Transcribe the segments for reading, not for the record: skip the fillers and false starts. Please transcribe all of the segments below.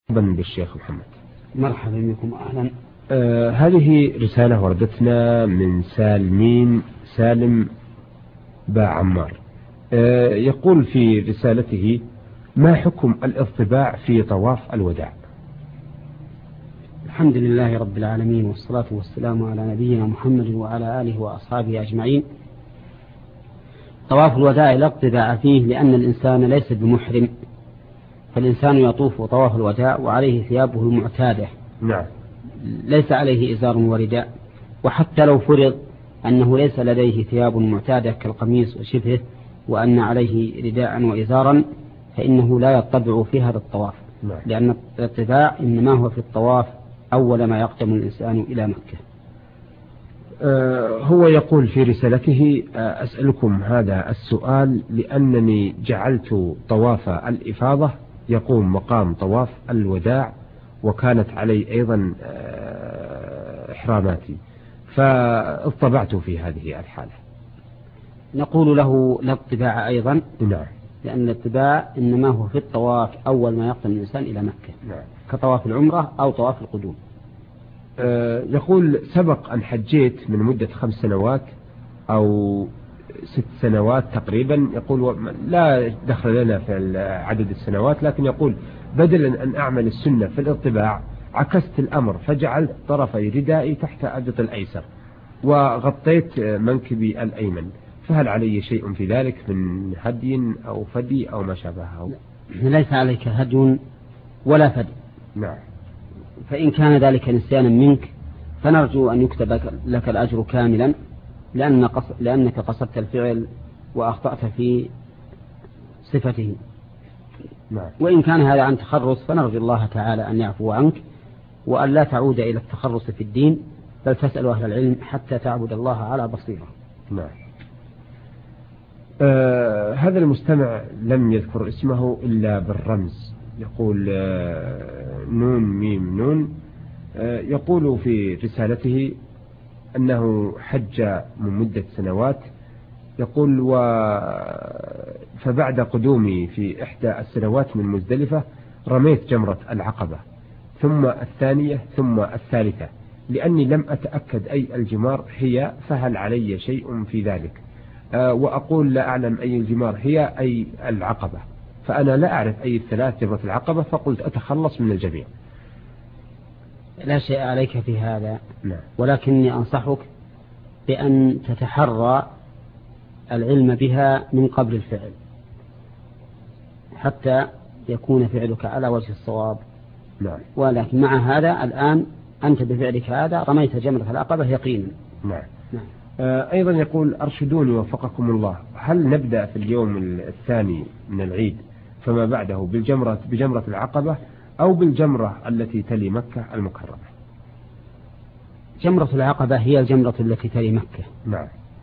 مرحبا بالشيخ محمد. مرحبا بكم أهلا. هذه رسالة وردتنا من سالم باعمار. يقول في رسالته: ما حكم الاضطباع في طواف الوداع؟ الحمد لله رب العالمين، والصلاة والسلام على نبينا محمد وعلى آله وأصحابه أجمعين. طواف الوداع لا اضطباع فيه، لأن الإنسان ليس بمحرم، فالإنسان يطوف طواف الوداع وعليه ثيابه المعتادة. نعم. ليس عليه إزار ورداء، وحتى لو فرض أنه ليس لديه ثياب معتادة كالقميص وشبهه، وأن عليه رداء وإزارا، فإنه لا يطبع في هذا الطواف. نعم. لأن الاطباع إنما هو في الطواف أول ما يقدم الإنسان إلى مكة. هو يقول في رسالته: أسألكم هذا السؤال لأنني جعلت طواف الإفاضة يقوم مقام طواف الوداع، وكانت علي أيضا إحراماتي، فاطبعت في هذه الحالة. نقول له لا اطباع أيضا. نعم. لأن الاطباع إنما هو في الطواف أول ما يقدم الإنسان إلى مكة. نعم. كطواف العمرة أو طواف القدوم. يقول: سبق أن حجيت من مدة 5 سنوات أو 6 سنوات تقريبا. يقول لا دخل لنا في عدد السنوات، لكن يقول: بدلا أن أعمل السنة في الاطباع عكست الأمر، فجعلت طرفي ردائي تحت أبط الأيسر وغطيت منكبي الأيمن، فهل علي شيء في ذلك من هدي أو فدي أو ما شابهه؟ ليس عليك هدي ولا فدي. نعم. فإن كان ذلك نسيانا منك فنرجو أن يكتب لك الأجر كاملا، لأنك قصدت الفعل وأخطأت في صفته. نعم. وإن كان هذا عن تخرص فنرجو الله تعالى أن يعفو عنك، وأن لا تعود إلى التخرص في الدين، بل تسأل أهل العلم حتى تعبد الله على بصيرة. نعم. هذا المستمع لم يذكر اسمه إلا بالرمز. يقول: نون ميم نون. يقول في رسالته أنه حج من مدة سنوات. يقول: فبعد قدومي في إحدى السنوات من مزدلفة رميت جمرة العقبة، ثم الثانية ثم الثالثة، لأني لم أتأكد أي الجمار هي، فهل علي شيء في ذلك؟ وأقول لا أعلم أي الجمار هي أي العقبة، فأنا لا أعرف أي الثلاث جمرة العقبة، فقلت أتخلص من الجميع. لا شيء عليك في هذا. نعم. ولكني أنصحك بأن تتحرى العلم بها من قبل الفعل، حتى يكون فعلك على وجه الصواب. نعم. ولكن مع هذا الآن أنت بفعلك هذا رميت جمرة العقبة يقينا. نعم. نعم. أيضا يقول: أرشدوني وفقكم الله، هل نبدأ في اليوم الثاني من العيد فما بعده بجمرة العقبة أو بالجمرة التي تلي مكة المكرمة؟ جمرة العقبة هي الجمرة التي تلي مكة. نعم.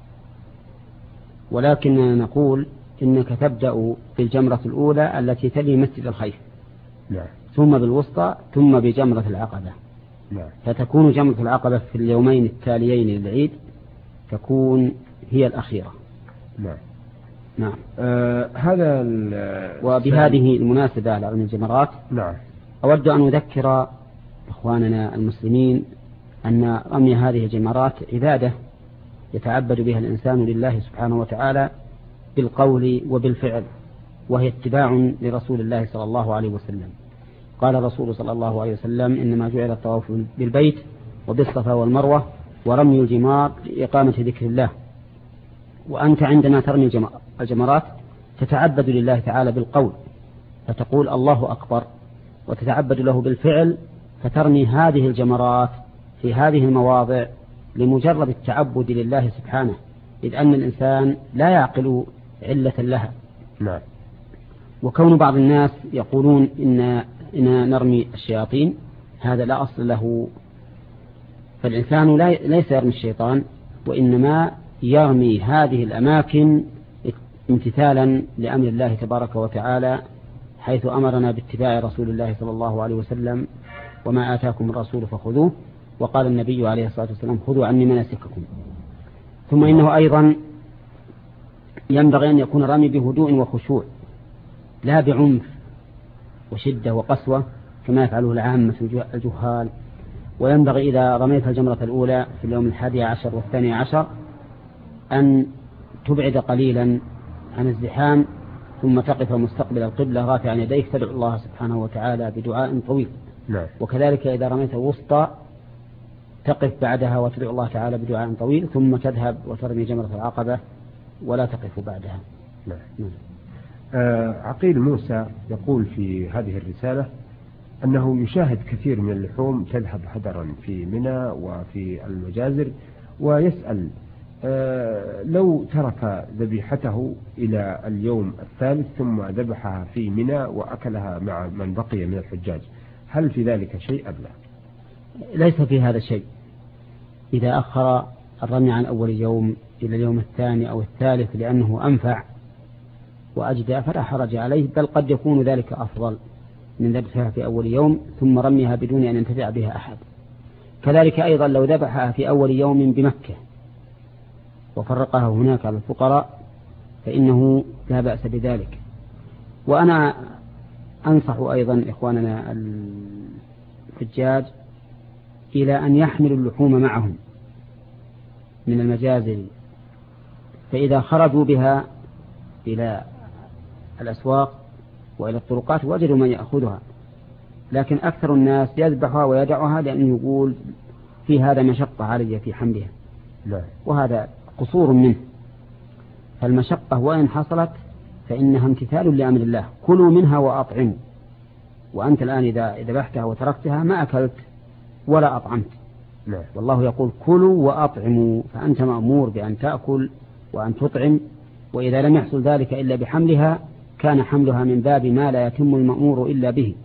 ولكننا نقول إنك تبدأ بالجمرة الأولى التي تلي مسجد الخيف. نعم. ثم بالوسطى، ثم بجمرة العقبة. نعم. فتكون جمرة العقبة في اليومين التاليين للعيد تكون هي الأخيرة. نعم. نعم. هذا وبهذه المناسبة على علم الجمرات، نعم، أود أن أذكر إخواننا المسلمين أن رمي هذه الجمرات عبادة يتعبد بها الإنسان لله سبحانه وتعالى بالقول وبالفعل، وهي اتباع لرسول الله صلى الله عليه وسلم. قال الرسول صلى الله عليه وسلم: إنما جعل الطواف بالبيت وبالصفا والمروة ورمي الجمار لإقامة ذكر الله. وأنت عندما ترمي الجمرات تتعبد لله تعالى بالقول، فتقول الله أكبر، وتتعبد له بالفعل، فترمي هذه الجمرات في هذه المواضع لمجرد التعبد لله سبحانه، إذ أن الإنسان لا يعقل علة لها. نعم. وكون بعض الناس يقولون إن نرمي الشياطين، هذا لا أصل له. فالإنسان ليس يرمي الشيطان، وإنما يرمي هذه الأماكن امتثالا لأمر الله تبارك وتعالى، حيث أمرنا باتباع رسول الله صلى الله عليه وسلم: وما آتاكم الرسول فخذوه. وقال النبي عليه الصلاة والسلام: خذوا عني مناسككم. ثم إنه أيضا ينبغي أن يكون الرمي بهدوء وخشوع، لا بعنف وشدة وقسوة، كما يفعله العامة الجهال. وينبغي إذا رميت الجمرة الأولى في اليوم 11 و12 أن تبعد قليلا عن الزحام، ثم تقف مستقبل القبلة رافعا يديك تدعو الله سبحانه وتعالى بدعاء طويل. نعم. وكذلك إذا رميت الوسطى تقف بعدها وتدعو الله تعالى بدعاء طويل، ثم تذهب وترمي جمرة العقبة ولا تقف بعدها. نعم. عقيل موسى يقول في هذه الرسالة أنه يشاهد كثير من اللحوم تذهب هدرا في منى وفي المجازر، ويسأل لو ترك ذبيحته إلى اليوم الثالث ثم ذبحها في منى وأكلها مع من بقي من الحجاج، هل في ذلك شيء أم لا؟ ليس في هذا شيء. إذا أخر الرمي عن أول يوم إلى اليوم الثاني أو الثالث لأنه أنفع وأجدى فلا حرج عليه، بل قد يكون ذلك أفضل من ذبحها في أول يوم ثم رميها بدون أن ينتفع بها أحد. كذلك أيضا لو ذبحها في أول يوم بمكة وفرقها هناك على الفقراء فإنه لا بأس بذلك. وأنا أنصح أيضا إخواننا الحجاج إلى أن يحملوا اللحوم معهم من المجازر، فإذا خرجوا بها إلى الأسواق وإلى الطرقات وجدوا من يأخذها، لكن أكثر الناس يذبحها ويدعها لأنه يقول في هذا مشقة علي في حملها. لا. وهذا قصور منه. فالمشقة وإن حصلت فإنها امتثال لأمر الله، كلوا منها وأطعموا. وأنت الآن إذا ذبحتها وتركتها ما أكلت ولا أطعمت. لا. والله يقول كلوا وأطعموا، فأنت مأمور بأن تأكل وأن تطعم. وإذا لم يحصل ذلك إلا بحملها كان حملها من باب ما لا يتم المأمور إلا به.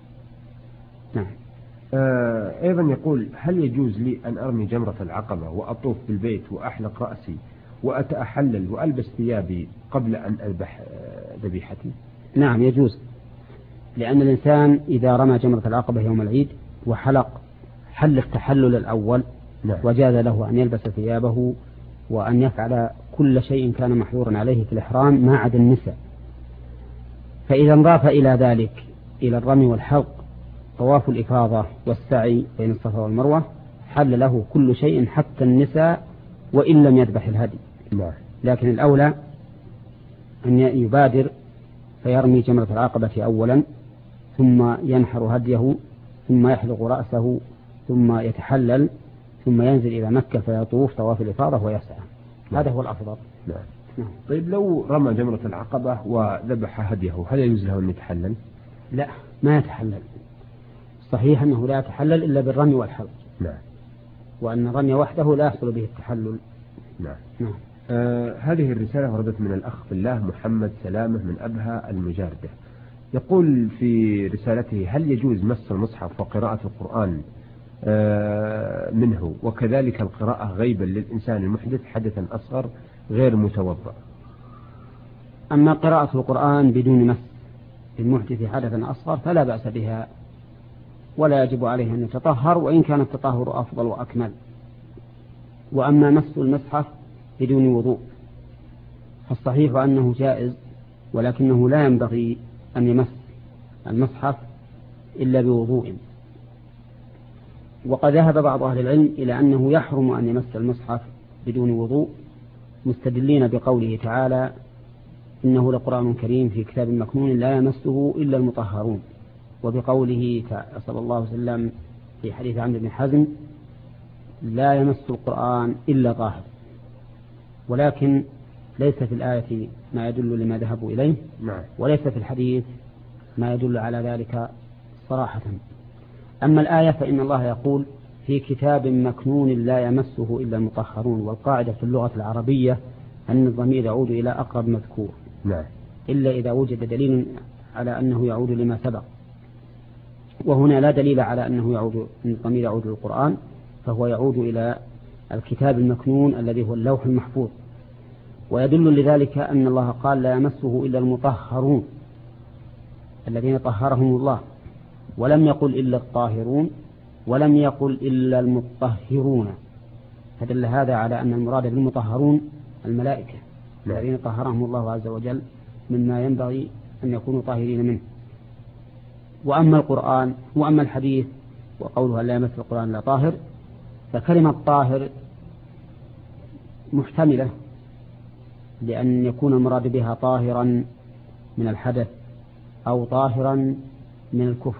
نعم. أيضا يقول هل يجوز لي أن أرمي جمرة العقبة وأطوف بالبيت وأحلق رأسي وأتأحلل وألبس ثيابي قبل أن أذبح ذبيحتي؟ نعم يجوز، لأن الإنسان إذا رمى جمرة العقبة يوم العيد وحلق التحلل الأول، نعم. وجاز له أن يلبس ثيابه وأن يفعل كل شيء كان محظورا عليه في الإحرام ما عدا النساء. فإذا انضاف إلى ذلك إلى الرمي والحلق طواف الإفاضة والسعي بين الصفا والمروة حل له كل شيء حتى النساء وإن لم يذبح الهدي. نعم. لكن الأولى أن يبادر فيرمي جمرة العقبة أولا، ثم ينحر هديه، ثم يحلق رأسه، ثم يتحلل، ثم ينزل إلى مكة فيطوف طواف الإفاضة ويسعى. هذا هو الأفضل. نعم. طيب لو رمى جمرة العقبة وذبح هديه هل يجوز له أن يتحلل؟ لا، ما يتحلل. صحيح أنه لا يتحلل إلا بالرمي والحلق. نعم. وأن الرمي وحده لا يحصل به التحلل. نعم. نعم. هذه الرسالة وردت من الأخ في الله محمد سلامة من أبها المجاردة، يقول في رسالته هل يجوز مس المصحف وقراءة القرآن منه وكذلك القراءة غيبا للإنسان المحدث حدثا أصغر غير متوضأ؟ أما قراءة القرآن بدون مس للمحدث حدثا أصغر فلا بأس بها، ولا يجب عليه أن يتطهر، وإن كان التطهر أفضل وأكمل. وأما مس المصحف بدون وضوء فالصحيح أنه جائز، ولكنه لا ينبغي أن يمس المصحف إلا بوضوء. وقد ذهب بعض أهل العلم إلى أنه يحرم أن يمس المصحف بدون وضوء، مستدلين بقوله تعالى إنه لقرآن كريم في كتاب مكنون لا يمسه إلا المطهرون، وبقوله صلى الله عليه وسلم في حديث عمرو بن حزم لا يمس القرآن إلا طاهر. ولكن ليس في الآية ما يدل لما ذهبوا إليه، وليس في الحديث ما يدل على ذلك صراحة. أما الآية فإن الله يقول في كتاب مكنون لا يمسه إلا المطهرون، والقاعدة في اللغة العربية أن الضمير يعود إلى أقرب مذكور، إلا إذا وجد دليل على أنه يعود لما سبق، وهنا لا دليل على أنه يعود، أن الضمير يعود للقرآن، فهو يعود إلى الكتاب المكنون الذي هو اللوح المحفوظ. ويدل لذلك أن الله قال لا يمسه إلا المطهرون الذين طهرهم الله، ولم يقل إلا الطاهرون، ولم يقل إلا المطهرون، فدل هذا على أن المراد بالمطهرون الملائكة الذين طهرهم الله عز وجل مما ينبغي أن يكونوا طاهرين منه. وأما الحديث وقوله لا يمس القرآن لا طاهر، فكلمة طاهر محتملة، لأن يكون المراد بها طاهرا من الحدث أو طاهرا من الكفر،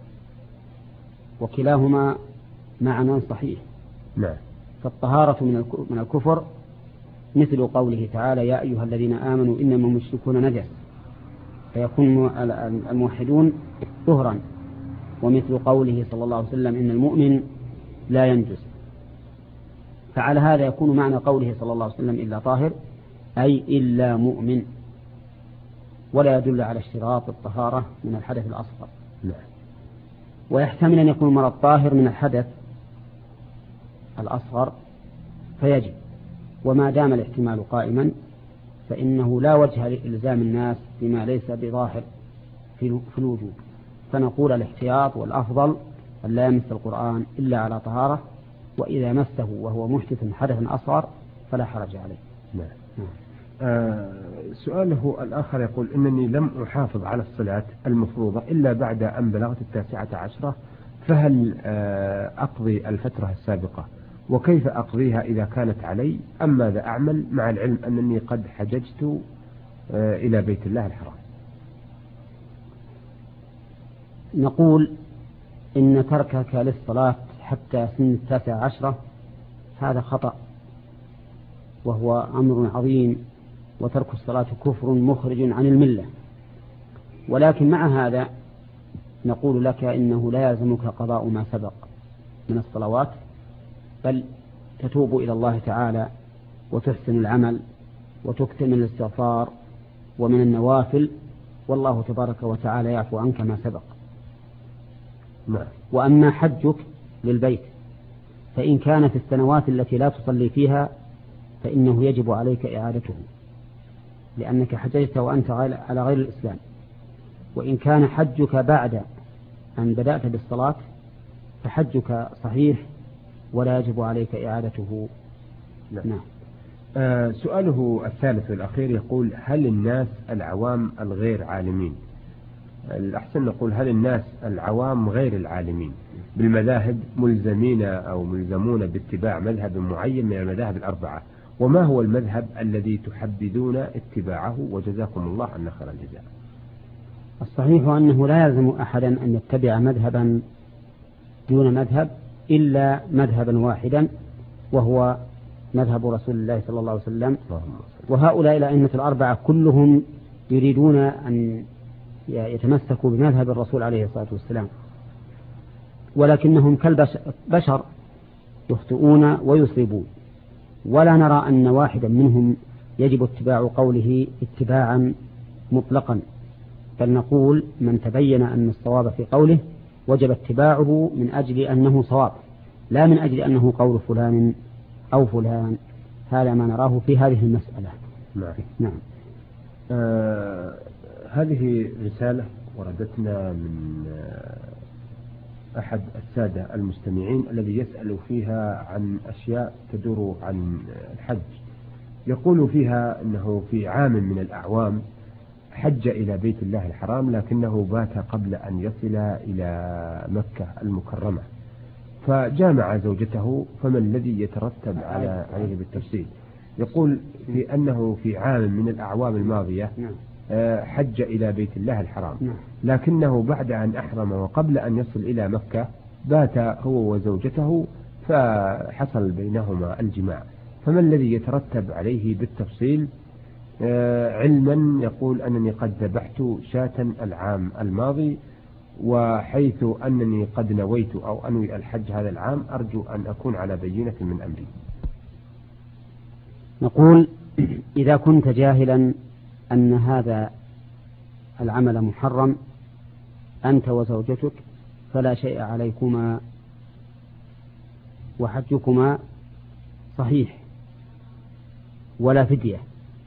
وكلاهما معنى صحيح. نعم. فالطهارة من الكفر مثل قوله تعالى يا أيها الذين آمنوا إنما المشركون نجس، فيكون الموحدون طهرا، ومثل قوله صلى الله عليه وسلم إن المؤمن لا ينجس. فعلى هذا يكون معنى قوله صلى الله عليه وسلم إلا طاهر أي إلا مؤمن، ولا يدل على اشتراط الطهارة من الحدث الأصغر. ويحتمل أن يكون المرض طاهر من الحدث الأصغر فيجب، وما دام الاحتمال قائما فإنه لا وجه لإلزام الناس بما ليس بظاهر في الوجوب، فنقول الاحتياط والأفضل أن لا يمس القرآن إلا على طهارة، وإذا مسه وهو محدث حدثا أصغر فلا حرج عليه. نعم. سؤاله الآخر يقول إنني لم أحافظ على الصلاة المفروضة إلا بعد أن بلغت 19، فهل أقضي الفترة السابقة؟ وكيف أقضيها إذا كانت علي؟ أم ماذا أعمل مع العلم أنني قد حججت إلى بيت الله الحرام؟ نقول إن تركك للصلاة حتى سن 19 هذا خطأ، وهو أمر عظيم، وترك الصلاة كفر مخرج عن الملة. ولكن مع هذا نقول لك إنه لا يلزمك قضاء ما سبق من الصلوات، بل تتوب إلى الله تعالى وتحسن العمل وتكتم الاستغفار ومن النوافل، والله تبارك وتعالى يعفو عنك ما سبق. وأما حجك للبيت فإن كان في السنوات التي لا تصلي فيها فإنه يجب عليك إعادته، لأنك حججت وأنت على غير الإسلام. وإن كان حجك بعد أن بدأت بالصلاة فحجك صحيح ولا يجب عليك إعادته. نعم. سؤاله الثالث والأخير يقول هل الناس العوام الغير عالمين، الأحسن نقول هل الناس العوام غير العالمين بالمذاهب ملزمين أو ملزمون باتباع مذهب معين من المذاهب الأربعة، وما هو المذهب الذي تحبذون اتباعه؟ وجزاكم الله عنا خير الجزاء. الصحيح أنه لا يلزم أحدا أن يتبع مذهبا دون مذهب إلا مذهبا واحدا، وهو مذهب رسول الله صلى الله عليه وسلم. وهؤلاء الأئمة الأربعة كلهم يريدون أن يتمسكوا بمذهب الرسول عليه الصلاة والسلام، ولكنهم كالبشر يخطئون ويصيبون، ولا نرى أن واحدا منهم يجب اتباع قوله اتباعا مطلقا، بل نقول من تبين أن الصواب في قوله وجب اتباعه من أجل أنه صواب، لا من أجل أنه قول فلان أو فلان. هذا ما نراه في هذه المسألة. نعم. هذه رسالة وردتنا من أحد السادة المستمعين الذي يسأل فيها عن أشياء تدور عن الحج. يقول فيها أنه في عام من الأعوام حج إلى بيت الله الحرام، لكنه بات قبل أن يصل إلى مكة المكرمة، فجامع زوجته، فما الذي يترتب عليه بالتفصيل؟ يقول في أنه في عام من الأعوام الماضية حج إلى بيت الله الحرام، لكنه بعد أن أحرم وقبل أن يصل إلى مكة بات هو وزوجته فحصل بينهما الجماع، فما الذي يترتب عليه بالتفصيل؟ علما يقول أنني قد ذبحت شاة العام الماضي، وحيث أنني قد نويت أو أنوي الحج هذا العام أرجو أن أكون على بينة من أمري. نقول إذا كنت جاهلا أن هذا العمل محرم أنت وزوجتك فلا شيء عليكما وحجكما صحيح ولا فدية.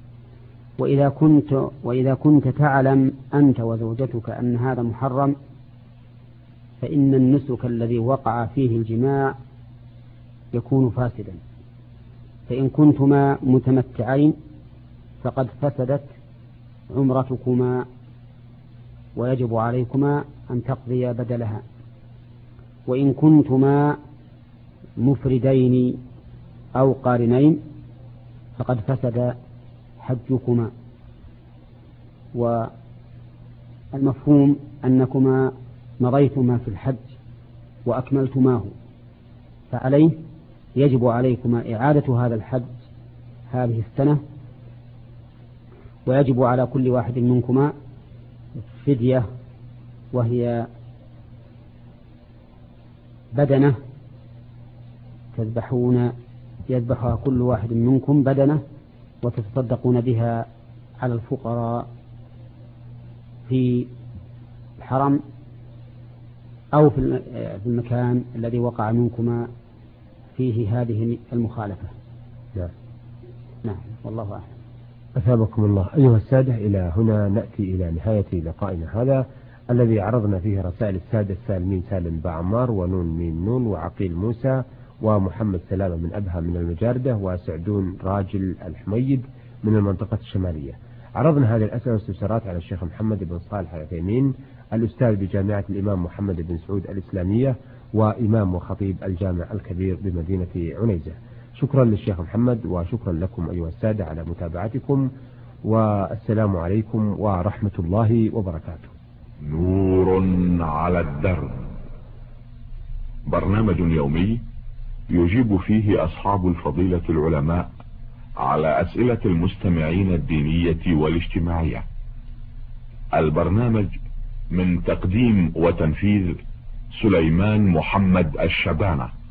وإذا كنت تعلم أنت وزوجتك أن هذا محرم فإن النسك الذي وقع فيه الجماع يكون فاسدا، فإن كنتما متمتعين فقد فسدت عمرتكما ويجب عليكما أن تقضيا بدلها. وإن كنتما مفردين أو قارنين فقد فسد حجكما. والمفهوم أنكما مضيتما في الحج وأكملتماه، فعليه يجب عليكما إعادة هذا الحج هذه السنة، ويجب على كل واحد منكما فدية، وهي بدنة يذبحها كل واحد منكم بدنة وتتصدقون بها على الفقراء في الحرم أو في المكان الذي وقع منكما فيه هذه المخالفة. نعم والله أعلم. أثابكم الله. أيها السادة، إلى هنا نأتي إلى نهاية لقائنا هذا الذي عرضنا فيه رسائل السادة السالمين سالم بعمار ونون مين نون وعقيل موسى ومحمد سلامة من أبها من المجاردة وسعدون راجل الحميد من المنطقة الشمالية. عرضنا هذه الأسئلة والاستفسارات على الشيخ محمد بن صالح العثيمين الأستاذ بجامعة الإمام محمد بن سعود الإسلامية وإمام وخطيب الجامع الكبير بمدينة عنيزة. شكرا للشيخ محمد وشكرا لكم أيها السادة على متابعتكم، والسلام عليكم ورحمة الله وبركاته. نور على الدرب، برنامج يومي يجيب فيه أصحاب الفضيلة العلماء على أسئلة المستمعين الدينية والاجتماعية. البرنامج من تقديم وتنفيذ سليمان محمد الشبانة.